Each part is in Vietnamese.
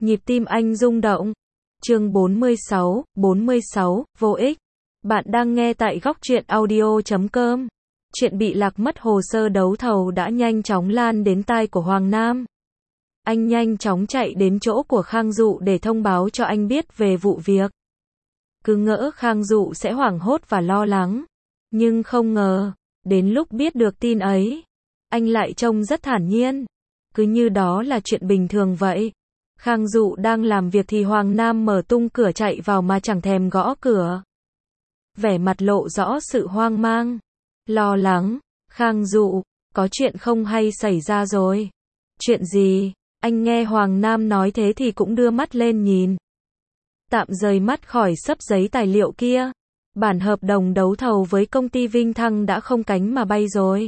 Nhịp tim anh rung động. Chương 46, vô ích. Bạn đang nghe tại góc truyện audio.com. Chuyện bị lạc mất hồ sơ đấu thầu đã nhanh chóng lan đến tai của Hoàng Nam. Anh nhanh chóng chạy đến chỗ của Khang Dụ để thông báo cho anh biết về vụ việc. Cứ ngỡ Khang Dụ sẽ hoảng hốt và lo lắng. Nhưng không ngờ, đến lúc biết được tin ấy, anh lại trông rất thản nhiên. Cứ như đó là chuyện bình thường vậy. Khang Dụ đang làm việc thì Hoàng Nam mở tung cửa chạy vào mà chẳng thèm gõ cửa. Vẻ mặt lộ rõ sự hoang mang, lo lắng. Khang Dụ, có chuyện không hay xảy ra rồi. Chuyện gì? Anh nghe Hoàng Nam nói thế thì cũng đưa mắt lên nhìn. Tạm rời mắt khỏi xấp giấy tài liệu kia. Bản hợp đồng đấu thầu với công ty Vinh Thăng đã không cánh mà bay rồi.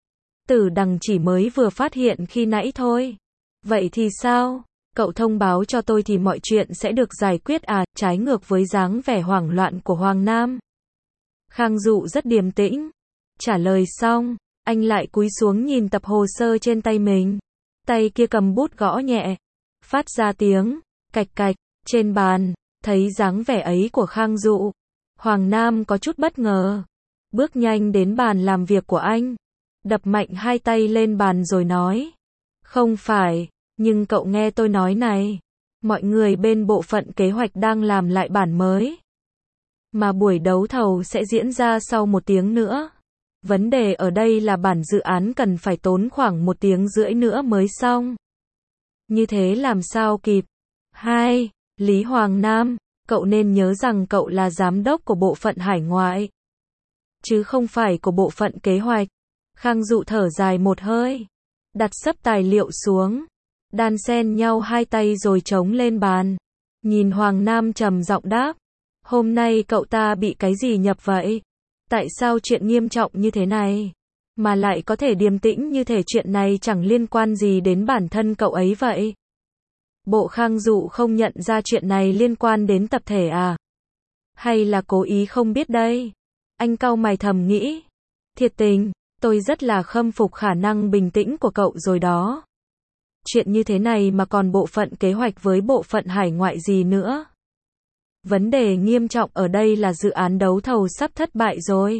Tử Đằng chỉ mới vừa phát hiện khi nãy thôi. Vậy thì sao? Cậu thông báo cho tôi thì mọi chuyện sẽ được giải quyết à? Trái ngược với dáng vẻ hoảng loạn của Hoàng Nam, Khang Dụ rất điềm tĩnh. Trả lời xong, anh lại cúi xuống nhìn tập hồ sơ trên tay mình. Tay kia cầm bút gõ nhẹ, phát ra tiếng cạch cạch trên bàn. Thấy dáng vẻ ấy của Khang Dụ, Hoàng Nam có chút bất ngờ. Bước nhanh đến bàn làm việc của anh, đập mạnh hai tay lên bàn rồi nói: "Không phải, nhưng cậu nghe tôi nói này. Mọi người bên bộ phận kế hoạch đang làm lại bản mới. Mà buổi đấu thầu sẽ diễn ra sau 1 tiếng nữa. Vấn đề ở đây là bản dự án cần phải tốn khoảng 1 tiếng rưỡi nữa mới xong. Như thế làm sao kịp?" Hai, Lý Hoàng Nam, cậu nên nhớ rằng cậu là giám đốc của bộ phận hải ngoại, chứ không phải của bộ phận kế hoạch. Khang Dụ thở dài một hơi, đặt xấp tài liệu xuống, đan xen nhau hai tay rồi chống lên bàn. Nhìn Hoàng Nam trầm giọng đáp: "Hôm nay cậu ta bị cái gì nhập vậy? Tại sao chuyện nghiêm trọng như thế này mà lại có thể điềm tĩnh như thể chuyện này chẳng liên quan gì đến bản thân cậu ấy vậy? Bộ Khang Dụ không nhận ra chuyện này liên quan đến tập thể à? Hay là cố ý không biết đây?" Anh cau mày thầm nghĩ. Thiệt tình, tôi rất là khâm phục khả năng bình tĩnh của cậu rồi đó. Chuyện như thế này mà còn bộ phận kế hoạch với bộ phận hải ngoại gì nữa. Vấn đề nghiêm trọng ở đây là dự án đấu thầu sắp thất bại rồi.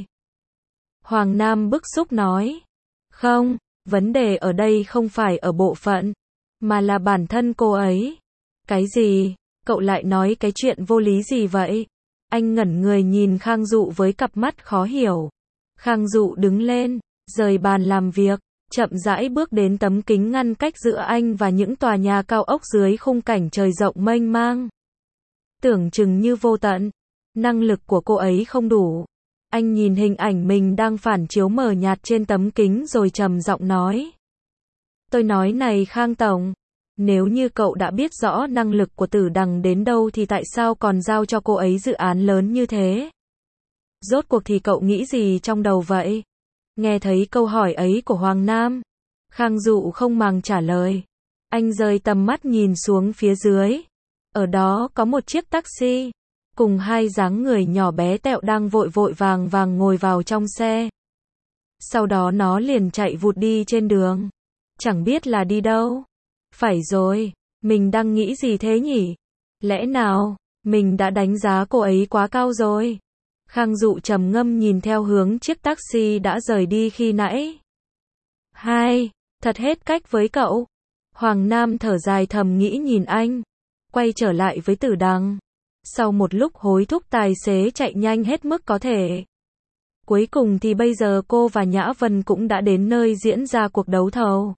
Hoàng Nam bức xúc nói. Không, vấn đề ở đây không phải ở bộ phận, mà là bản thân cô ấy. Cái gì? Cậu lại nói cái chuyện vô lý gì vậy? Anh ngẩn người nhìn Khang Dụ với cặp mắt khó hiểu. Khang Dụ đứng lên, rời bàn làm việc, chậm rãi bước đến tấm kính ngăn cách giữa anh và những tòa nhà cao ốc dưới khung cảnh trời rộng mênh mang. Tưởng chừng như vô tận, năng lực của cô ấy không đủ. Anh nhìn hình ảnh mình đang phản chiếu mờ nhạt trên tấm kính rồi trầm giọng nói. Tôi nói này Khang Tổng, nếu như cậu đã biết rõ năng lực của Tử Đằng đến đâu thì tại sao còn giao cho cô ấy dự án lớn như thế? Rốt cuộc thì cậu nghĩ gì trong đầu vậy? Nghe thấy câu hỏi ấy của Hoàng Nam, Khang Dụ không màng trả lời. Anh rời tầm mắt nhìn xuống phía dưới. Ở đó có một chiếc taxi, cùng hai dáng người nhỏ bé tẹo đang vội vội vàng vàng ngồi vào trong xe. Sau đó nó liền chạy vụt đi trên đường. Chẳng biết là đi đâu. Phải rồi, mình đang nghĩ gì thế nhỉ? Lẽ nào, mình đã đánh giá cô ấy quá cao rồi? Khang Dụ trầm ngâm nhìn theo hướng chiếc taxi đã rời đi khi nãy. Hai, thật hết cách với cậu. Hoàng Nam thở dài thầm nghĩ nhìn anh, quay trở lại với Tử Đằng. Sau một lúc hối thúc tài xế chạy nhanh hết mức có thể. Cuối cùng thì bây giờ cô và Nhã Vân cũng đã đến nơi diễn ra cuộc đấu thầu.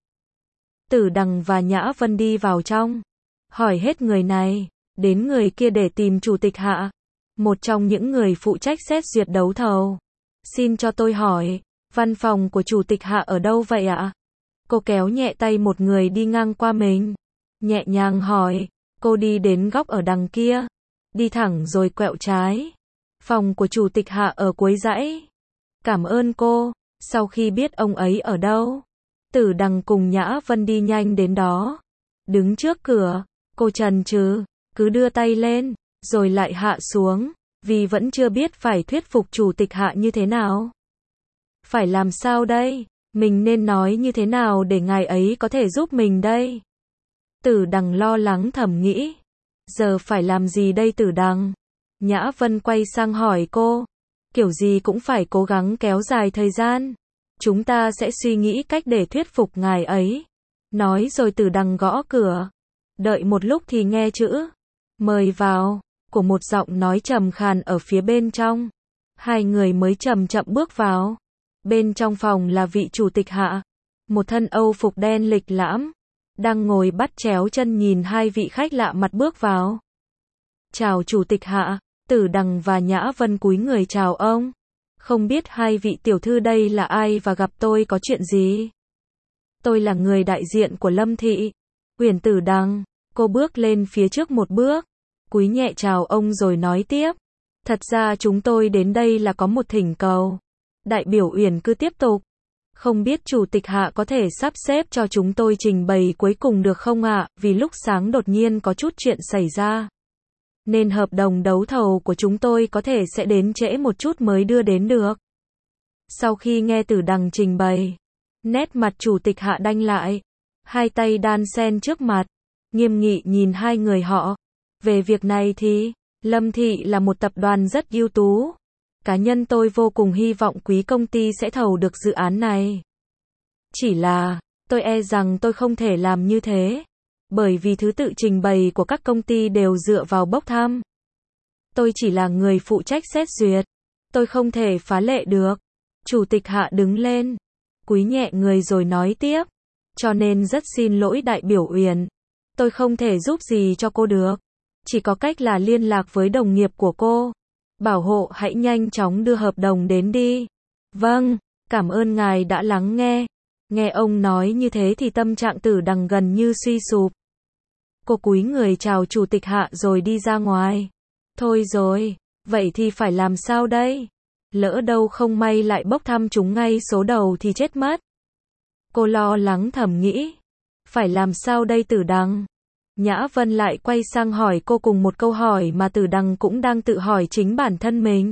Tử Đằng và Nhã Vân đi vào trong, hỏi hết người này đến người kia để tìm Chủ tịch Hạ, một trong những người phụ trách xét duyệt đấu thầu. Xin cho tôi hỏi, văn phòng của Chủ tịch Hạ ở đâu vậy ạ? Cô kéo nhẹ tay một người đi ngang qua mình, nhẹ nhàng hỏi. Cô đi đến góc ở đằng kia, đi thẳng rồi quẹo trái. Phòng của Chủ tịch Hạ ở cuối dãy. Cảm ơn cô. Sau khi biết ông ấy ở đâu, Tử Đằng cùng Nhã Vân đi nhanh đến đó. Đứng trước cửa, cô chần chừ, cứ đưa tay lên, rồi lại hạ xuống, vì vẫn chưa biết phải thuyết phục Chủ tịch Hạ như thế nào. Phải làm sao đây? Mình nên nói như thế nào để ngài ấy có thể giúp mình đây? Tử Đằng lo lắng thầm nghĩ. Giờ phải làm gì đây Tử Đằng? Nhã Vân quay sang hỏi cô. Kiểu gì cũng phải cố gắng kéo dài thời gian. Chúng ta sẽ suy nghĩ cách để thuyết phục ngài ấy. Nói rồi Tử Đằng gõ cửa. Đợi một lúc thì nghe chữ mời vào của một giọng nói trầm khàn ở phía bên trong. Hai người mới chậm chậm bước vào. Bên trong phòng là vị chủ tịch Hạ, một thân Âu phục đen lịch lãm, đang ngồi bắt chéo chân nhìn hai vị khách lạ mặt bước vào. Chào chủ tịch Hạ. Tử Đằng và Nhã Vân cúi người chào ông. Không biết hai vị tiểu thư đây là ai và gặp tôi có chuyện gì? Tôi là người đại diện của Lâm Thị. Uyển Tử Đằng, cô bước lên phía trước một bước, cúi nhẹ chào ông rồi nói tiếp. Thật ra chúng tôi đến đây là có một thỉnh cầu. Đại biểu Uyển cứ tiếp tục. Không biết chủ tịch Hạ có thể sắp xếp cho chúng tôi trình bày cuối cùng được không ạ? Vì lúc sáng đột nhiên có chút chuyện xảy ra, nên hợp đồng đấu thầu của chúng tôi có thể sẽ đến trễ một chút mới đưa đến được. Sau khi nghe Tử Đằng trình bày, nét mặt chủ tịch Hạ đanh lại, hai tay đan sen trước mặt, nghiêm nghị nhìn hai người họ. Về việc này thì, Lâm Thị là một tập đoàn rất ưu tú. Cá nhân tôi vô cùng hy vọng quý công ty sẽ thầu được dự án này. Chỉ là, tôi e rằng tôi không thể làm như thế. Bởi vì thứ tự trình bày của các công ty đều dựa vào bốc thăm. Tôi chỉ là người phụ trách xét duyệt. Tôi không thể phá lệ được. Chủ tịch Hạ đứng lên, cúi nhẹ người rồi nói tiếp. Cho nên rất xin lỗi đại biểu Uyển. Tôi không thể giúp gì cho cô được. Chỉ có cách là liên lạc với đồng nghiệp của cô. Bảo hộ hãy nhanh chóng đưa hợp đồng đến đi. Vâng, cảm ơn ngài đã lắng nghe. Nghe ông nói như thế thì tâm trạng Tử Đằng gần như suy sụp. Cô cúi người chào chủ tịch Hạ rồi đi ra ngoài. Thôi rồi, vậy thì phải làm sao đây? Lỡ đâu không may lại bốc thăm trúng ngay số đầu thì chết mất. Cô lo lắng thầm nghĩ. Phải làm sao đây Tử Đằng? Nhã Vân lại quay sang hỏi cô cùng một câu hỏi mà Tử Đằng cũng đang tự hỏi chính bản thân mình.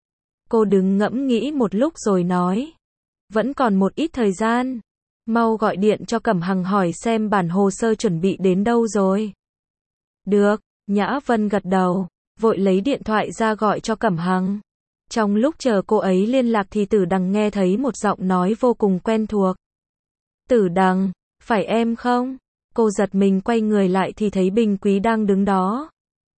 Cô đứng ngẫm nghĩ một lúc rồi nói. Vẫn còn một ít thời gian. Mau gọi điện cho Cẩm Hằng hỏi xem bản hồ sơ chuẩn bị đến đâu rồi. Được, Nhã Vân gật đầu, vội lấy điện thoại ra gọi cho Cẩm Hằng. Trong lúc chờ cô ấy liên lạc thì Tử Đằng nghe thấy một giọng nói vô cùng quen thuộc. Tử Đằng, phải em không? Cô giật mình quay người lại thì thấy Bình Quý đang đứng đó.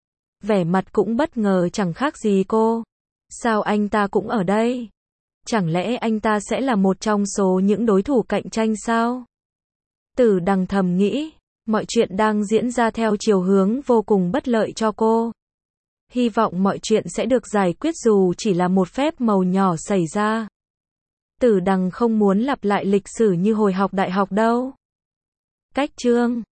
Vẻ mặt cũng bất ngờ chẳng khác gì cô. Sao anh ta cũng ở đây? Chẳng lẽ anh ta sẽ là một trong số những đối thủ cạnh tranh sao? Tử Đằng thầm nghĩ, mọi chuyện đang diễn ra theo chiều hướng vô cùng bất lợi cho cô. Hy vọng mọi chuyện sẽ được giải quyết dù chỉ là một phép màu nhỏ xảy ra. Tử Đằng không muốn lặp lại lịch sử như hồi học đại học đâu. Cách chương